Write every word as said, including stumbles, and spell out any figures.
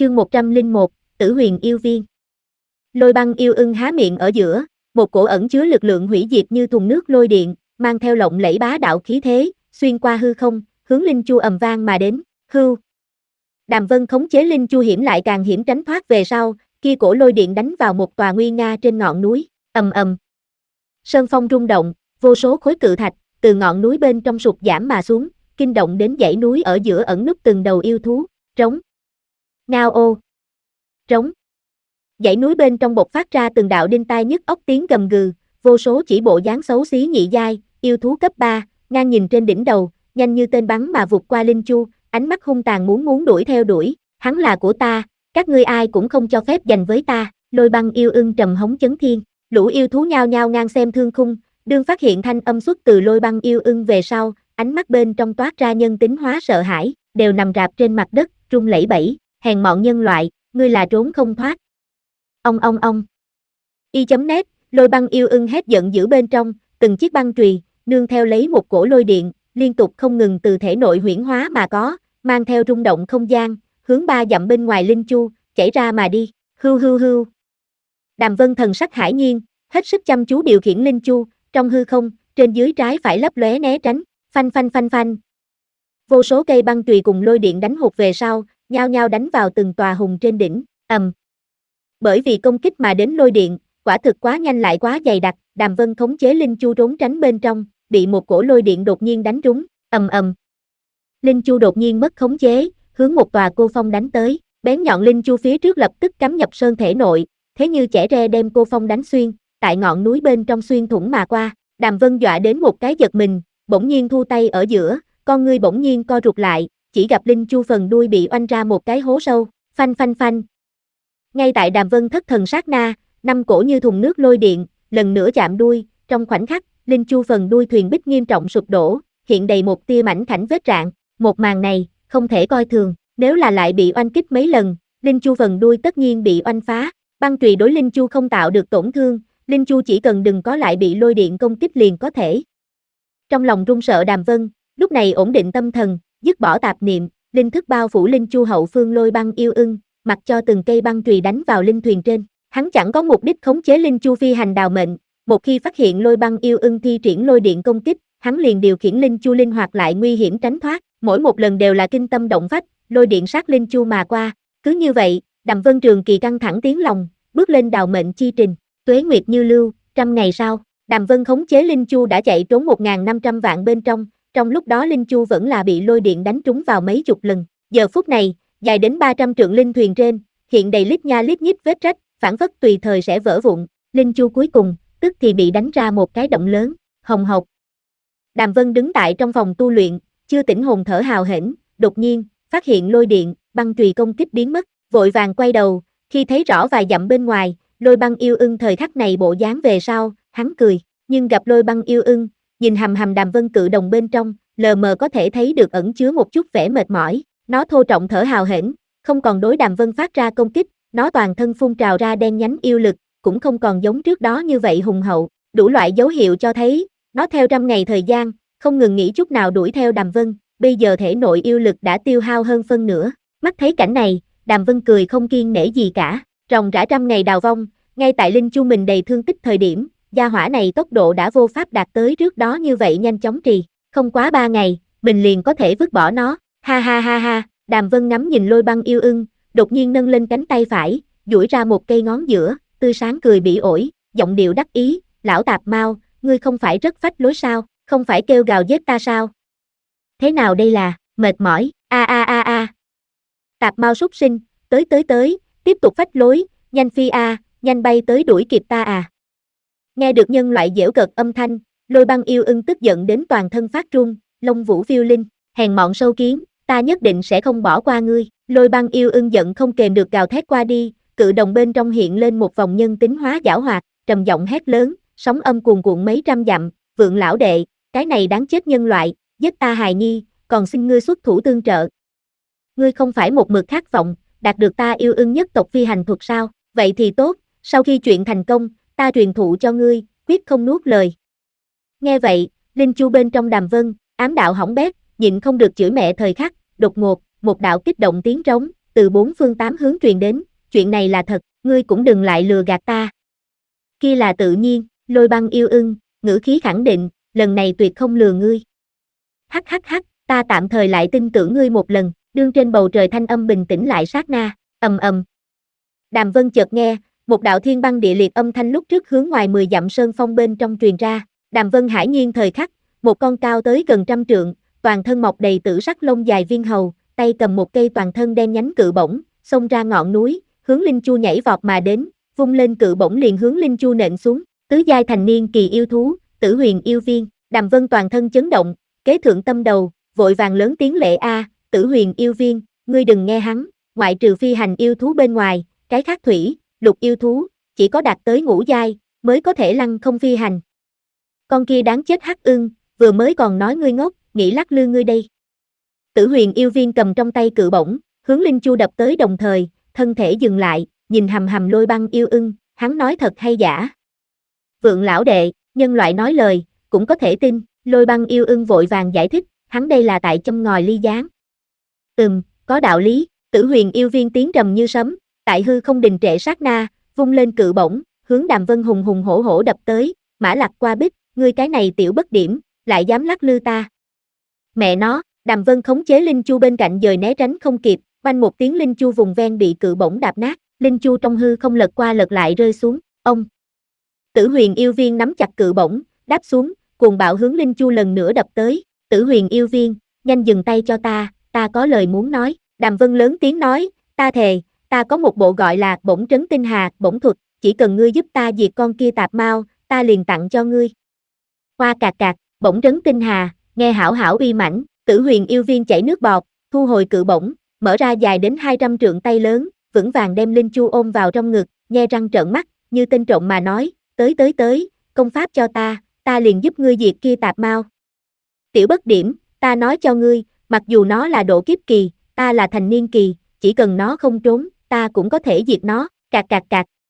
Chương một trăm lẻ một, Tử Huyền Yêu Viên. Lôi băng yêu ưng há miệng ở giữa, một cổ ẩn chứa lực lượng hủy diệt như thùng nước lôi điện, mang theo lộng lẫy bá đạo khí thế, xuyên qua hư không, hướng Linh Chu ầm vang mà đến. Hưu. Đàm Vân khống chế Linh Chu hiểm lại càng hiểm tránh thoát về sau, kia cổ lôi điện đánh vào một tòa nguy nga trên ngọn núi, ầm ầm. Sơn phong rung động, vô số khối cự thạch từ ngọn núi bên trong sụt giảm mà xuống, kinh động đến dãy núi ở giữa ẩn núp từng đầu yêu thú. Trống. Ngao ô. Trống. Dãy núi bên trong bộc phát ra từng đạo đinh tai nhức óc tiếng gầm gừ, vô số chỉ bộ dáng xấu xí nhị giai, yêu thú cấp ba, ngang nhìn trên đỉnh đầu, nhanh như tên bắn mà vụt qua Linh Chu, ánh mắt hung tàn muốn muốn đuổi theo đuổi, hắn là của ta, các ngươi ai cũng không cho phép giành với ta. Lôi băng yêu ưng trầm hống chấn thiên, lũ yêu thú nhao nhao ngang xem thương khung, đương phát hiện thanh âm xuất từ lôi băng yêu ưng về sau, ánh mắt bên trong toát ra nhân tính hóa sợ hãi, đều nằm rạp trên mặt đất, run lẩy bẩy, hèn mọn nhân loại, ngươi là trốn không thoát. Ông ông ông. Y chấm nét, lôi băng yêu ưng hét giận dữ bên trong, từng chiếc băng chùy, nương theo lấy một cổ lôi điện, liên tục không ngừng từ thể nội huyễn hóa mà có, mang theo rung động không gian, hướng ba dặm bên ngoài Linh Chu, chảy ra mà đi, hưu hưu hưu. Đàm Vân thần sắc hải nhiên, hết sức chăm chú điều khiển Linh Chu, trong hư không, trên dưới trái phải lấp lóe né tránh, phanh phanh phanh phanh. Vô số cây băng chùy cùng lôi điện đánh hụt về sau, nhao nhao đánh vào từng tòa hùng trên đỉnh, ầm. Bởi vì công kích mà đến lôi điện, quả thực quá nhanh lại quá dày đặc, Đàm Vân khống chế Linh Chu trốn tránh bên trong, bị một cổ lôi điện đột nhiên đánh trúng, ầm ầm. Linh Chu đột nhiên mất khống chế, hướng một tòa cô phong đánh tới, bén nhọn Linh Chu phía trước lập tức cắm nhập sơn thể nội, thế như chẻ re đem cô phong đánh xuyên, tại ngọn núi bên trong xuyên thủng mà qua. Đàm Vân dọa đến một cái giật mình, bỗng nhiên thu tay ở giữa, con ngươi bỗng nhiên co rụt lại, chỉ gặp Linh Chu phần đuôi bị oanh ra một cái hố sâu, phanh phanh phanh. Ngay tại Đàm Vân thất thần sát na, năm cổ như thùng nước lôi điện, lần nữa chạm đuôi, trong khoảnh khắc, Linh Chu phần đuôi thuyền bích nghiêm trọng sụp đổ, hiện đầy một tia mảnh khảnh vết rạn, một màn này, không thể coi thường, nếu là lại bị oanh kích mấy lần, Linh Chu phần đuôi tất nhiên bị oanh phá, băng chùy đối Linh Chu không tạo được tổn thương, Linh Chu chỉ cần đừng có lại bị lôi điện công kích liền có thể. Trong lòng run sợ Đàm Vân, lúc này ổn định tâm thần, dứt bỏ tạp niệm, linh thức bao phủ Linh Chu hậu phương lôi băng yêu ưng, mặc cho từng cây băng chùy đánh vào linh thuyền trên. Hắn chẳng có mục đích khống chế Linh Chu phi hành đào mệnh, một khi phát hiện lôi băng yêu ưng thi triển lôi điện công kích, hắn liền điều khiển Linh Chu linh hoạt lại nguy hiểm tránh thoát, mỗi một lần đều là kinh tâm động phách, lôi điện sát Linh Chu mà qua. Cứ như vậy, Đàm Vân trường kỳ căng thẳng tiếng lòng, bước lên đào mệnh chi trình. Tuế nguyệt như lưu, trăm ngày sau, Đàm Vân khống chế Linh Chu đã chạy trốn một nghìn năm trăm vạn bên trong, trong lúc đó Linh Chu vẫn là bị lôi điện đánh trúng vào mấy chục lần. Giờ phút này, dài đến ba trăm trượng linh thuyền trên, hiện đầy lít nha lít nhít vết rách, phản phất tùy thời sẽ vỡ vụn. Linh Chu cuối cùng, tức thì bị đánh ra một cái động lớn, hồng hộc. Đàm Vân đứng tại trong phòng tu luyện, chưa tỉnh hồn thở hào hển, đột nhiên, phát hiện lôi điện, băng chùy công kích biến mất, vội vàng quay đầu, khi thấy rõ vài dặm bên ngoài, lôi băng yêu ưng thời khắc này bộ dáng về sau, hắn cười, nhưng gặp lôi băng yêu ưng, nhìn hầm hầm Đàm Vân cự đồng bên trong, lờ mờ có thể thấy được ẩn chứa một chút vẻ mệt mỏi, nó thô trọng thở hào hển, không còn đối Đàm Vân phát ra công kích, nó toàn thân phun trào ra đen nhánh yêu lực, cũng không còn giống trước đó như vậy hùng hậu, đủ loại dấu hiệu cho thấy, nó theo trăm ngày thời gian, không ngừng nghỉ chút nào đuổi theo Đàm Vân, bây giờ thể nội yêu lực đã tiêu hao hơn phân nửa, mắt thấy cảnh này, Đàm Vân cười không kiêng nể gì cả, ròng rã trăm ngày đào vong, ngay tại Linh Chu mình đầy thương tích thời điểm, gia hỏa này tốc độ đã vô pháp đạt tới trước đó như vậy nhanh chóng trì, không quá ba ngày, mình liền có thể vứt bỏ nó, ha ha ha ha, Đàm Vân ngắm nhìn lôi băng yêu ưng, đột nhiên nâng lên cánh tay phải, duỗi ra một cây ngón giữa, tươi sáng cười bỉ ổi, giọng điệu đắc ý, lão tạp mau, ngươi không phải rất phách lối sao, không phải kêu gào giết ta sao? Thế nào đây là, mệt mỏi, a a a a. Tạp mau súc sinh, tới tới tới, tiếp tục phách lối, nhanh phi a, nhanh bay tới đuổi kịp ta à. Nghe được nhân loại giễu cợt âm thanh, lôi băng yêu ưng tức giận đến toàn thân phát run, lông vũ phiêu linh, hèn mọn sâu kiến, ta nhất định sẽ không bỏ qua ngươi. Lôi băng yêu ưng giận không kềm được gào thét qua đi, cự đồng bên trong hiện lên một vòng nhân tính hóa giảo hoạt, trầm giọng hét lớn, sóng âm cuồn cuộn mấy trăm dặm, vượng lão đệ, cái này đáng chết nhân loại, giết ta hài nhi, còn xin ngươi xuất thủ tương trợ. Ngươi không phải một mực khát vọng, đạt được ta yêu ưng nhất tộc phi hành thuật sao, vậy thì tốt, sau khi chuyện thành công, ta truyền thụ cho ngươi, quyết không nuốt lời. Nghe vậy, Linh Chu bên trong Đàm Vân, ám đạo hỏng bét, nhịn không được chửi mẹ thời khắc, đột ngột, một đạo kích động tiếng trống, từ bốn phương tám hướng truyền đến, chuyện này là thật, ngươi cũng đừng lại lừa gạt ta. Kia là tự nhiên, Lôi Băng yêu ưng, ngữ khí khẳng định, lần này tuyệt không lừa ngươi. Hắc hắc hắc, ta tạm thời lại tin tưởng ngươi một lần, đương trên bầu trời thanh âm bình tĩnh lại sát na, ầm ầm. Đàm Vân chợt nghe, một đạo thiên băng địa liệt âm thanh lúc trước hướng ngoài mười dặm sơn phong bên trong truyền ra, Đàm Vân hải nhiên thời khắc, một con cao tới gần trăm trượng, toàn thân mọc đầy tử sắc lông dài viên hầu, tay cầm một cây toàn thân đen nhánh cự bổng, xông ra ngọn núi, hướng Linh Chu nhảy vọt mà đến, vung lên cự bổng liền hướng Linh Chu nện xuống, tứ giai thành niên kỳ yêu thú, Tử Huyền yêu viên, Đàm Vân toàn thân chấn động, kế thượng tâm đầu, vội vàng lớn tiếng lệ a, Tử Huyền yêu viên, ngươi đừng nghe hắn, ngoại trừ phi hành yêu thú bên ngoài, cái khác thủy, lục yêu thú, chỉ có đạt tới ngũ giai, mới có thể lăng không phi hành. Con kia đáng chết hắc ưng, vừa mới còn nói ngươi ngốc, nghĩ lắc lư ngươi đây. Tử Huyền yêu viên cầm trong tay cự bổng, hướng Linh Chu đập tới đồng thời, thân thể dừng lại, nhìn hầm hầm Lôi Băng yêu ưng, hắn nói thật hay giả? Vượng lão đệ, nhân loại nói lời, cũng có thể tin, Lôi Băng yêu ưng vội vàng giải thích, hắn đây là tại châm ngòi ly gián. Ừm, có đạo lý, Tử Huyền yêu viên tiếng trầm như sấm, tại hư không đình trệ sát na, vung lên cự bổng, hướng Đàm Vân hùng hùng hổ hổ đập tới, mã lạc qua bích, ngươi cái này tiểu bất điểm, lại dám lắc lư ta. Mẹ nó, Đàm Vân khống chế Linh Chu bên cạnh dời né tránh không kịp, oanh một tiếng Linh Chu vùng ven bị cự bổng đạp nát, Linh Chu trong hư không lật qua lật lại rơi xuống, ông. Tử Huyền yêu viên nắm chặt cự bổng, đáp xuống, cuồng bạo hướng Linh Chu lần nữa đập tới, Tử Huyền yêu viên, nhanh dừng tay cho ta, ta có lời muốn nói, Đàm Vân lớn tiếng nói, ta thề, ta có một bộ gọi là bổng trấn tinh hà, bổng thuật, chỉ cần ngươi giúp ta diệt con kia tạp mao, ta liền tặng cho ngươi. Hoa cạc cạc, bổng trấn tinh hà, nghe hảo hảo uy mãnh, Tử Huyền yêu viên chảy nước bọt, thu hồi cự bổng, mở ra dài đến hai trăm trượng tay lớn, vững vàng đem Linh Chu ôm vào trong ngực, nhe răng trợn mắt, như tên trộm mà nói, tới tới tới, công pháp cho ta, ta liền giúp ngươi diệt kia tạp mao. Tiểu bất điểm, ta nói cho ngươi, mặc dù nó là độ kiếp kỳ, ta là thành niên kỳ, chỉ cần nó không trốn, ta cũng có thể diệt nó, cạc cạc cạc,